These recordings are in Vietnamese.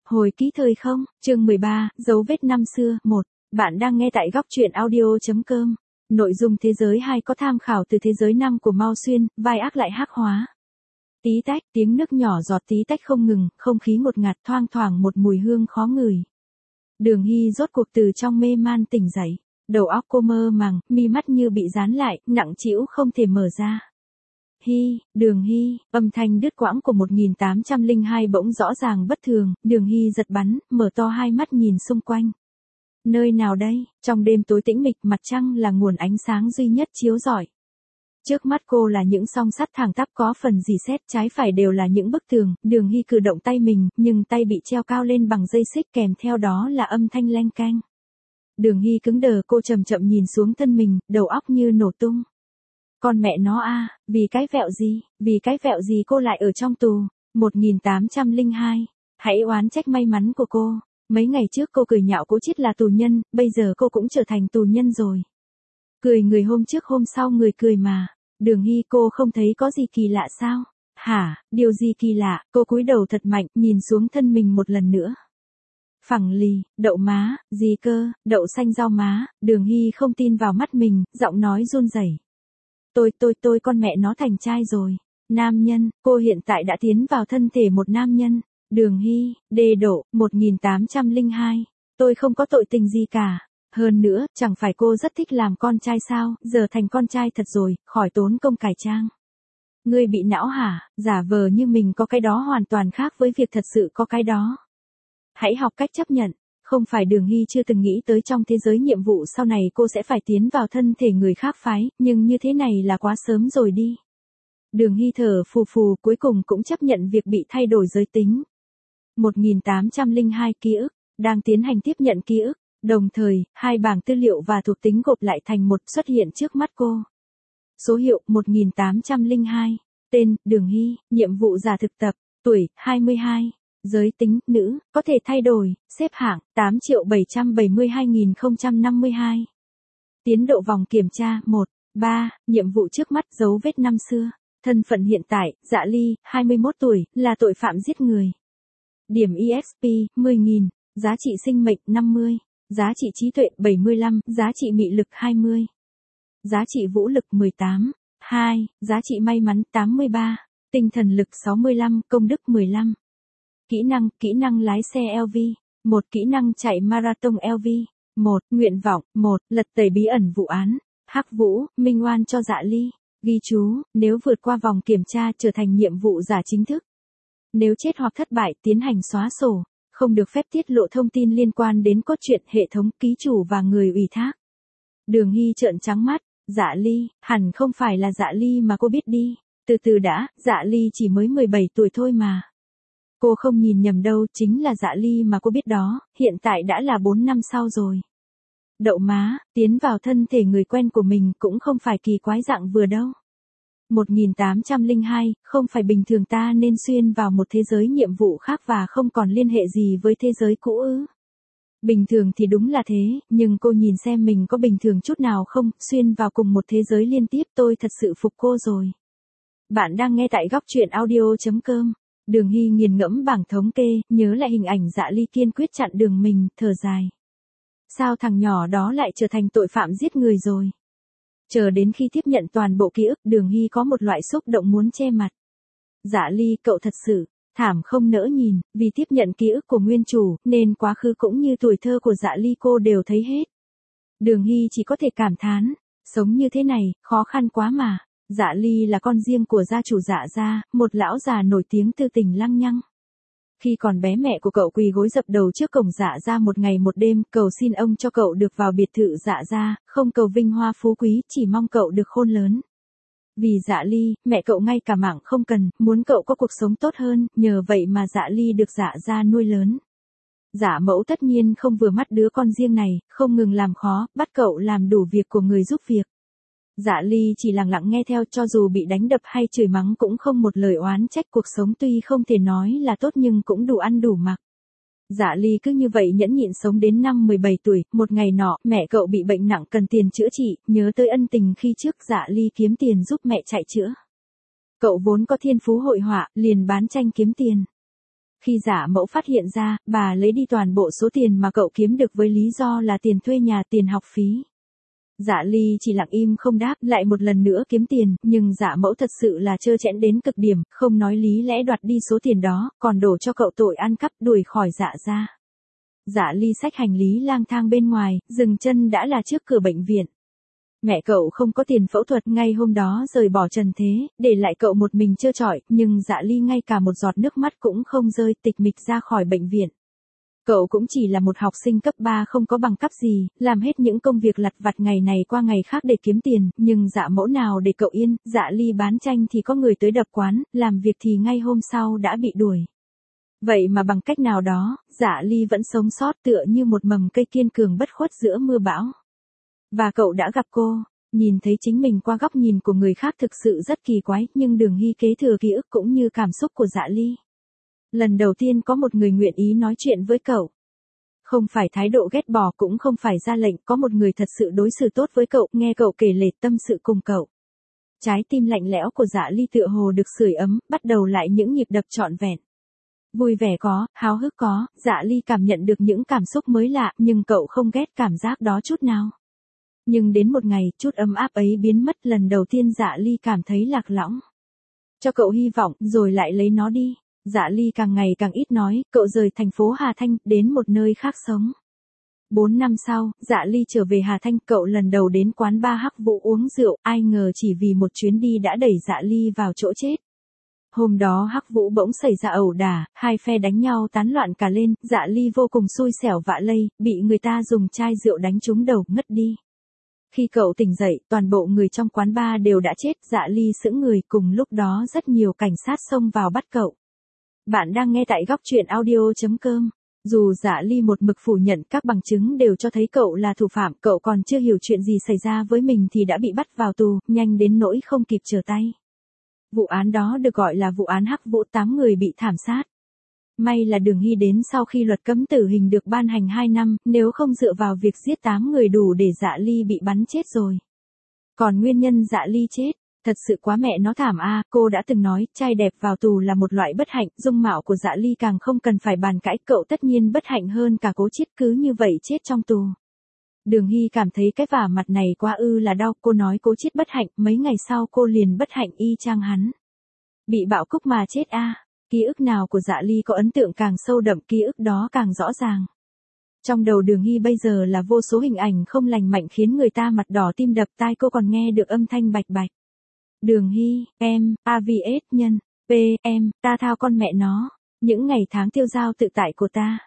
Hồi ký thời không, chương 13, dấu vết năm xưa, 1. Bạn đang nghe tại góc truyện audio.com. Nội dung thế giới 2 có tham khảo từ thế giới 5 của Mao Xuyên, vai ác lại hắc hóa. Tí tách, tiếng nước nhỏ giọt tí tách không ngừng, không khí ngột ngạt thoang thoảng một mùi hương khó ngửi. Đường Hy rốt cuộc từ trong mê man tỉnh dậy. Đầu óc cô mơ màng, mi mắt như bị dán lại, nặng trĩu không thể mở ra. Hy, Đường Hy, âm thanh đứt quãng của 1802 bỗng rõ ràng bất thường, Đường Hy giật bắn, mở to hai mắt nhìn xung quanh. Nơi nào đây? Trong đêm tối tĩnh mịch, mặt trăng là nguồn ánh sáng duy nhất chiếu rọi. Trước mắt cô là những song sắt thẳng tắp có phần rỉ sét, trái phải đều là những bức tường. Đường Hy cử động tay mình, nhưng tay bị treo cao lên bằng dây xích, kèm theo đó là âm thanh leng keng. Đường Hy cứng đờ, cô chậm chậm nhìn xuống thân mình, đầu óc như nổ tung. Con mẹ nó a, vì cái vẹo gì cô lại ở trong tù. 1802. Hãy oán trách may mắn của cô. Mấy ngày trước cô cười nhạo Cố Chiết là tù nhân, bây giờ cô cũng trở thành tù nhân rồi. Cười người hôm trước hôm sau người cười mà. Đường Hy, cô không thấy có gì kỳ lạ sao? Hả, điều gì kỳ lạ? Cô cúi đầu thật mạnh, nhìn xuống thân mình một lần nữa. Phẳng lì, đậu má, gì cơ, đậu xanh rau má. Đường Hy không tin vào mắt mình, giọng nói run rẩy. Tôi con mẹ nó thành trai rồi. Nam nhân, cô hiện tại đã tiến vào thân thể một nam nhân. Đường Hy, đề độ, 1802. Tôi không có tội tình gì cả. Hơn nữa, chẳng phải cô rất thích làm con trai sao, giờ thành con trai thật rồi, khỏi tốn công cải trang. Ngươi bị não hả, giả vờ như mình có cái đó hoàn toàn khác với việc thật sự có cái đó. Hãy học cách chấp nhận. Không phải Đường Hy chưa từng nghĩ tới trong thế giới nhiệm vụ sau này cô sẽ phải tiến vào thân thể người khác phái, nhưng như thế này là quá sớm rồi đi. Đường Hy thở phù phù, cuối cùng cũng chấp nhận việc bị thay đổi giới tính. 1802 ký ức, đang tiến hành tiếp nhận ký ức, đồng thời, hai bảng tư liệu và thuộc tính gộp lại thành một xuất hiện trước mắt cô. Số hiệu 1802, tên, Đường Hy, nhiệm vụ giả thực tập, tuổi, 22. Giới tính, nữ, có thể thay đổi, xếp hạng, 8.772.052. Tiến độ vòng kiểm tra, 1, 3, nhiệm vụ trước mắt, dấu vết năm xưa. Thân phận hiện tại, Dạ Ly, 21 tuổi, là tội phạm giết người. Điểm EXP, 10.000, giá trị sinh mệnh, 50, giá trị trí tuệ, 75, giá trị mị lực, 20. Giá trị vũ lực, 18, 2, giá trị may mắn, 83, tinh thần lực, 65, công đức, 15. Kỹ năng lái xe LV, 1 kỹ năng chạy marathon LV, 1 nguyện vọng, 1 lật tẩy bí ẩn vụ án, Hắc Vũ, minh oan cho Dạ Ly, ghi chú, nếu vượt qua vòng kiểm tra trở thành nhiệm vụ giả chính thức. Nếu chết hoặc thất bại tiến hành xóa sổ, không được phép tiết lộ thông tin liên quan đến cốt truyện, hệ thống, ký chủ và người ủy thác. Đường Hy trợn trắng mắt, Dạ Ly, hẳn không phải là Dạ Ly mà cô biết đi, từ từ đã, Dạ Ly chỉ mới 17 tuổi thôi mà. Cô không nhìn nhầm đâu, chính là Dạ Ly mà cô biết đó, hiện tại đã là 4 năm sau rồi. Đậu má, tiến vào thân thể người quen của mình cũng không phải kỳ quái dạng vừa đâu. 1802, không phải bình thường ta nên xuyên vào một thế giới nhiệm vụ khác và không còn liên hệ gì với thế giới cũ ư? Bình thường thì đúng là thế, nhưng cô nhìn xem mình có bình thường chút nào không, xuyên vào cùng một thế giới liên tiếp, tôi thật sự phục cô rồi. Bạn đang nghe tại góc truyện audio.com. Đường Hy nghiền ngẫm bảng thống kê, nhớ lại hình ảnh Dạ Ly kiên quyết chặn đường mình, thở dài. Sao thằng nhỏ đó lại trở thành tội phạm giết người rồi? Chờ đến khi tiếp nhận toàn bộ ký ức, Đường Hy có một loại xúc động muốn che mặt. Dạ Ly, cậu thật sự thảm không nỡ nhìn, vì tiếp nhận ký ức của nguyên chủ, nên quá khứ cũng như tuổi thơ của Dạ Ly cô đều thấy hết. Đường Hy chỉ có thể cảm thán, sống như thế này, khó khăn quá mà. Dạ Ly là con riêng của gia chủ Dạ gia, một lão già nổi tiếng từ tỉnh Lăng Nhăng. Khi còn bé mẹ của cậu quỳ gối dập đầu trước cổng Dạ gia một ngày một đêm, cầu xin ông cho cậu được vào biệt thự Dạ gia, không cầu vinh hoa phú quý, chỉ mong cậu được khôn lớn. Vì Dạ Ly, mẹ cậu ngay cả mạng không cần, muốn cậu có cuộc sống tốt hơn, nhờ vậy mà Dạ Ly được Dạ gia nuôi lớn. Dạ mẫu tất nhiên không vừa mắt đứa con riêng này, không ngừng làm khó, bắt cậu làm đủ việc của người giúp việc. Dạ Ly chỉ lặng lặng nghe theo, cho dù bị đánh đập hay chửi mắng cũng không một lời oán trách, cuộc sống tuy không thể nói là tốt nhưng cũng đủ ăn đủ mặc. Dạ Ly cứ như vậy nhẫn nhịn sống đến năm 17 tuổi, một ngày nọ, mẹ cậu bị bệnh nặng cần tiền chữa trị, nhớ tới ân tình khi trước Dạ Ly kiếm tiền giúp mẹ chạy chữa. Cậu vốn có thiên phú hội họa, liền bán tranh kiếm tiền. Khi Dạ Mẫu phát hiện ra, bà lấy đi toàn bộ số tiền mà cậu kiếm được với lý do là tiền thuê nhà, tiền học phí. Dạ Ly chỉ lặng im không đáp, lại một lần nữa kiếm tiền, nhưng Dạ Mẫu thật sự là trơ trẽn đến cực điểm, không nói lý lẽ đoạt đi số tiền đó, còn đổ cho cậu tội ăn cắp, đuổi khỏi Dạ ra. Dạ Ly xách hành lý lang thang bên ngoài, dừng chân đã là trước cửa bệnh viện. Mẹ cậu không có tiền phẫu thuật, ngay hôm đó rời bỏ trần thế, để lại cậu một mình trơ trọi, nhưng Dạ Ly ngay cả một giọt nước mắt cũng không rơi, tịch mịch ra khỏi bệnh viện. Cậu cũng chỉ là một học sinh cấp 3 không có bằng cấp gì, làm hết những công việc lặt vặt ngày này qua ngày khác để kiếm tiền, nhưng Dạ Mẫu nào để cậu yên, Dạ Ly bán tranh thì có người tới đập quán, làm việc thì ngay hôm sau đã bị đuổi. Vậy mà bằng cách nào đó, Dạ Ly vẫn sống sót tựa như một mầm cây kiên cường bất khuất giữa mưa bão. Và cậu đã gặp cô, nhìn thấy chính mình qua góc nhìn của người khác thực sự rất kỳ quái, nhưng Đường Hy kế thừa ký ức cũng như cảm xúc của Dạ Ly. Lần đầu tiên có một người nguyện ý nói chuyện với cậu. Không phải thái độ ghét bỏ cũng không phải ra lệnh, có một người thật sự đối xử tốt với cậu, nghe cậu kể lể tâm sự cùng cậu. Trái tim lạnh lẽo của Dạ Ly tựa hồ được sưởi ấm, bắt đầu lại những nhịp đập trọn vẹn. Vui vẻ có, háo hức có, Dạ Ly cảm nhận được những cảm xúc mới lạ, nhưng cậu không ghét cảm giác đó chút nào. Nhưng đến một ngày, chút ấm áp ấy biến mất, lần đầu tiên Dạ Ly cảm thấy lạc lõng. Cho cậu hy vọng, rồi lại lấy nó đi. Dạ Ly càng ngày càng ít nói, cậu rời thành phố Hà Thanh, đến một nơi khác sống. 4 năm sau, Dạ Ly trở về Hà Thanh, cậu lần đầu đến quán bar Hắc Vũ uống rượu, ai ngờ chỉ vì một chuyến đi đã đẩy Dạ Ly vào chỗ chết. Hôm đó Hắc Vũ bỗng xảy ra ẩu đả, hai phe đánh nhau tán loạn cả lên, Dạ Ly vô cùng xui xẻo vạ lây, bị người ta dùng chai rượu đánh trúng đầu, ngất đi. Khi cậu tỉnh dậy, toàn bộ người trong quán bar đều đã chết, Dạ Ly sững người, cùng lúc đó rất nhiều cảnh sát xông vào bắt cậu. Bạn đang nghe tại góc truyện audio.com. Dù Dạ Ly một mực phủ nhận, các bằng chứng đều cho thấy cậu là thủ phạm, cậu còn chưa hiểu chuyện gì xảy ra với mình thì đã bị bắt vào tù, nhanh đến nỗi không kịp trở tay. Vụ án đó được gọi là vụ án Hắc Vũ, 8 người bị thảm sát. May là Đường Hy đến sau khi luật cấm tử hình được ban hành 2 năm, nếu không dựa vào việc giết 8 người đủ để Dạ Ly bị bắn chết rồi. Còn nguyên nhân Dạ Ly chết, thật sự quá mẹ nó thảm a, cô đã từng nói, trai đẹp vào tù là một loại bất hạnh, dung mạo của Dạ Ly càng không cần phải bàn cãi, cậu tất nhiên bất hạnh hơn cả Cố Chiết, cứ như vậy chết trong tù. Đường Hy cảm thấy cái vả mặt này quá là đau, cô nói Cố Chiết bất hạnh, mấy ngày sau cô liền bất hạnh y chang hắn. Bị bạo cúc mà chết a. Ký ức nào của Dạ Ly có ấn tượng càng sâu đậm, ký ức đó càng rõ ràng. Trong đầu Đường Hy bây giờ là vô số hình ảnh không lành mạnh khiến người ta mặt đỏ tim đập, tai cô còn nghe được âm thanh bạch bạch. Đường Hy, em, AVS nhân, P, em, ta thao con mẹ nó, những ngày tháng tiêu dao tự tại của ta.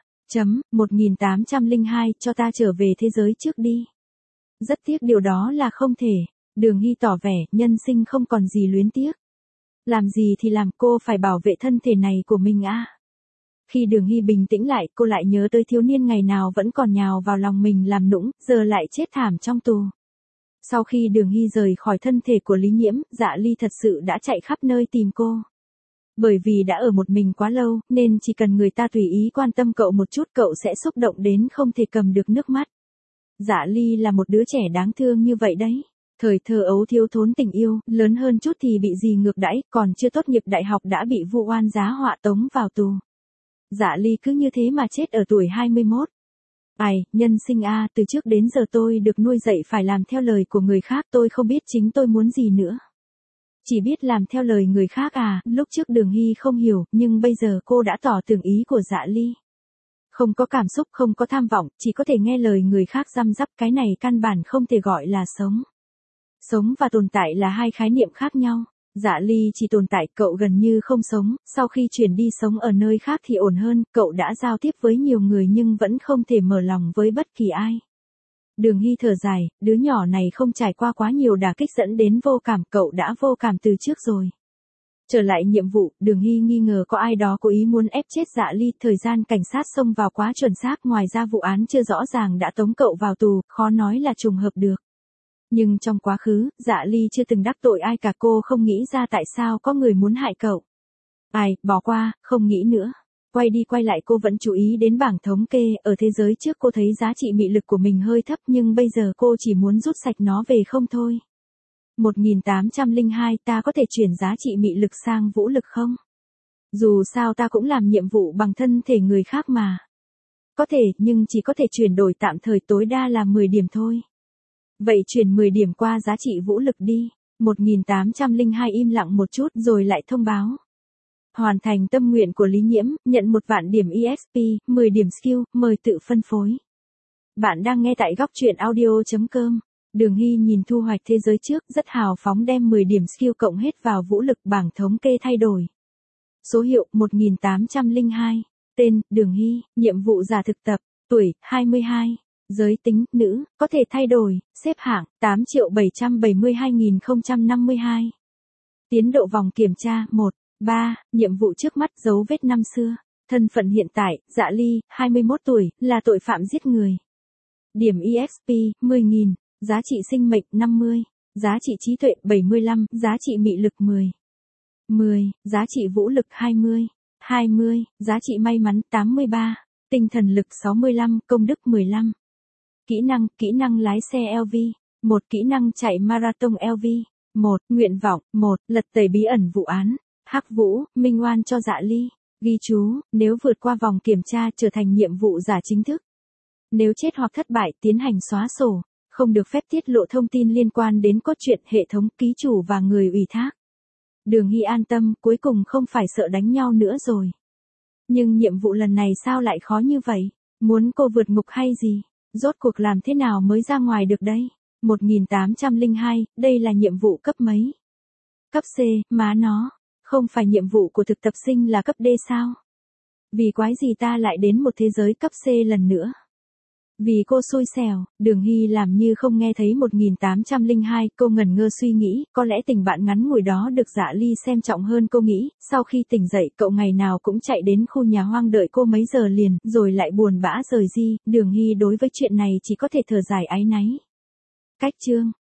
1802, cho ta trở về thế giới trước đi. Rất tiếc điều đó là không thể. Đường Hy tỏ vẻ, nhân sinh không còn gì luyến tiếc. Làm gì thì làm, cô phải bảo vệ thân thể này của mình a. Khi Đường Hy bình tĩnh lại, cô lại nhớ tới thiếu niên ngày nào vẫn còn nhào vào lòng mình làm nũng, giờ lại chết thảm trong tù. Sau khi Đường Hy rời khỏi thân thể của Lý Nhiễm, Dạ Ly thật sự đã chạy khắp nơi tìm cô. Bởi vì đã ở một mình quá lâu, nên chỉ cần người ta tùy ý quan tâm cậu một chút, cậu sẽ xúc động đến không thể cầm được nước mắt. Dạ Ly là một đứa trẻ đáng thương như vậy đấy. Thời thơ ấu thiếu thốn tình yêu, lớn hơn chút thì bị dì ngược đãi, còn chưa tốt nghiệp đại học đã bị vu oan giá họa tống vào tù. Dạ Ly cứ như thế mà chết ở tuổi 21. Ai, nhân sinh a, từ trước đến giờ tôi được nuôi dạy phải làm theo lời của người khác, tôi không biết chính tôi muốn gì nữa. Chỉ biết làm theo lời người khác à, lúc trước Đường Hy không hiểu, nhưng bây giờ cô đã tỏ tường ý của Dạ Ly. Không có cảm xúc, không có tham vọng, chỉ có thể nghe lời người khác răm rắp, cái này căn bản không thể gọi là sống. Sống và tồn tại là hai khái niệm khác nhau. Dạ Ly chỉ tồn tại, cậu gần như không sống, sau khi chuyển đi sống ở nơi khác thì ổn hơn, cậu đã giao tiếp với nhiều người nhưng vẫn không thể mở lòng với bất kỳ ai. Đường Hy thở dài, đứa nhỏ này không trải qua quá nhiều đả kích dẫn đến vô cảm, cậu đã vô cảm từ trước rồi. Trở lại nhiệm vụ, Đường Hy nghi ngờ có ai đó cố ý muốn ép chết Dạ Ly, thời gian cảnh sát xông vào quá chuẩn xác, ngoài ra vụ án chưa rõ ràng đã tống cậu vào tù, khó nói là trùng hợp được. Nhưng trong quá khứ, Dạ Ly chưa từng đắc tội ai cả, cô không nghĩ ra tại sao có người muốn hại cậu. Ai, bỏ qua, không nghĩ nữa. Quay đi quay lại cô vẫn chú ý đến bảng thống kê, ở thế giới trước cô thấy giá trị mị lực của mình hơi thấp nhưng bây giờ cô chỉ muốn rút sạch nó về không thôi. 1802, ta có thể chuyển giá trị mị lực sang vũ lực không? Dù sao ta cũng làm nhiệm vụ bằng thân thể người khác mà. Có thể, nhưng chỉ có thể chuyển đổi tạm thời tối đa là 10 điểm thôi. Vậy chuyển 10 điểm qua giá trị vũ lực đi. 1802 im lặng một chút rồi lại thông báo. Hoàn thành tâm nguyện của Lý Nhiễm, nhận 1.000.000 điểm EXP, 10 điểm skill, mời tự phân phối. Bạn đang nghe tại góc truyện audio.com. Đường Hy nhìn thu hoạch thế giới trước, rất hào phóng đem 10 điểm skill cộng hết vào vũ lực, bảng thống kê thay đổi. Số hiệu 1802. Tên, Đường Hy, nhiệm vụ giả thực tập, tuổi, 22. Giới tính, nữ, có thể thay đổi, xếp hạng, 8.772.052. Tiến độ vòng kiểm tra, 1, 3, nhiệm vụ trước mắt, dấu vết năm xưa. Thân phận hiện tại, Dạ Ly, 21 tuổi, là tội phạm giết người. Điểm EXP, 10.000, giá trị sinh mệnh, 50, giá trị trí tuệ, 75, giá trị mị lực, 10. 10, giá trị vũ lực, 20, 20, giá trị may mắn, 83, tinh thần lực, 65, công đức, 15. Kỹ năng lái xe LV, 1 kỹ năng chạy marathon LV, 1 nguyện vọng, 1 lật tẩy bí ẩn vụ án, Hắc Vũ, minh oan cho Dạ Ly, ghi chú, nếu vượt qua vòng kiểm tra trở thành nhiệm vụ giả chính thức. Nếu chết hoặc thất bại tiến hành xóa sổ, không được phép tiết lộ thông tin liên quan đến cốt truyện, hệ thống, ký chủ và người ủy thác. Đường Hy an tâm, cuối cùng không phải sợ đánh nhau nữa rồi. Nhưng nhiệm vụ lần này sao lại khó như vậy? Muốn cô vượt ngục hay gì? Rốt cuộc làm thế nào mới ra ngoài được đây? 1802, đây là nhiệm vụ cấp mấy? Cấp C, má nó. Không phải nhiệm vụ của thực tập sinh là cấp D sao? Vì quái gì ta lại đến một thế giới cấp C lần nữa? Vì cô xui xẻo, Đường Hy làm như không nghe thấy 1802, cô ngẩn ngơ suy nghĩ, có lẽ tình bạn ngắn ngủi đó được Dạ Ly xem trọng hơn cô nghĩ, sau khi tỉnh dậy cậu ngày nào cũng chạy đến khu nhà hoang đợi cô mấy giờ liền, rồi lại buồn bã rời đi, Đường Hy đối với chuyện này chỉ có thể thở dài áy náy. Cách chương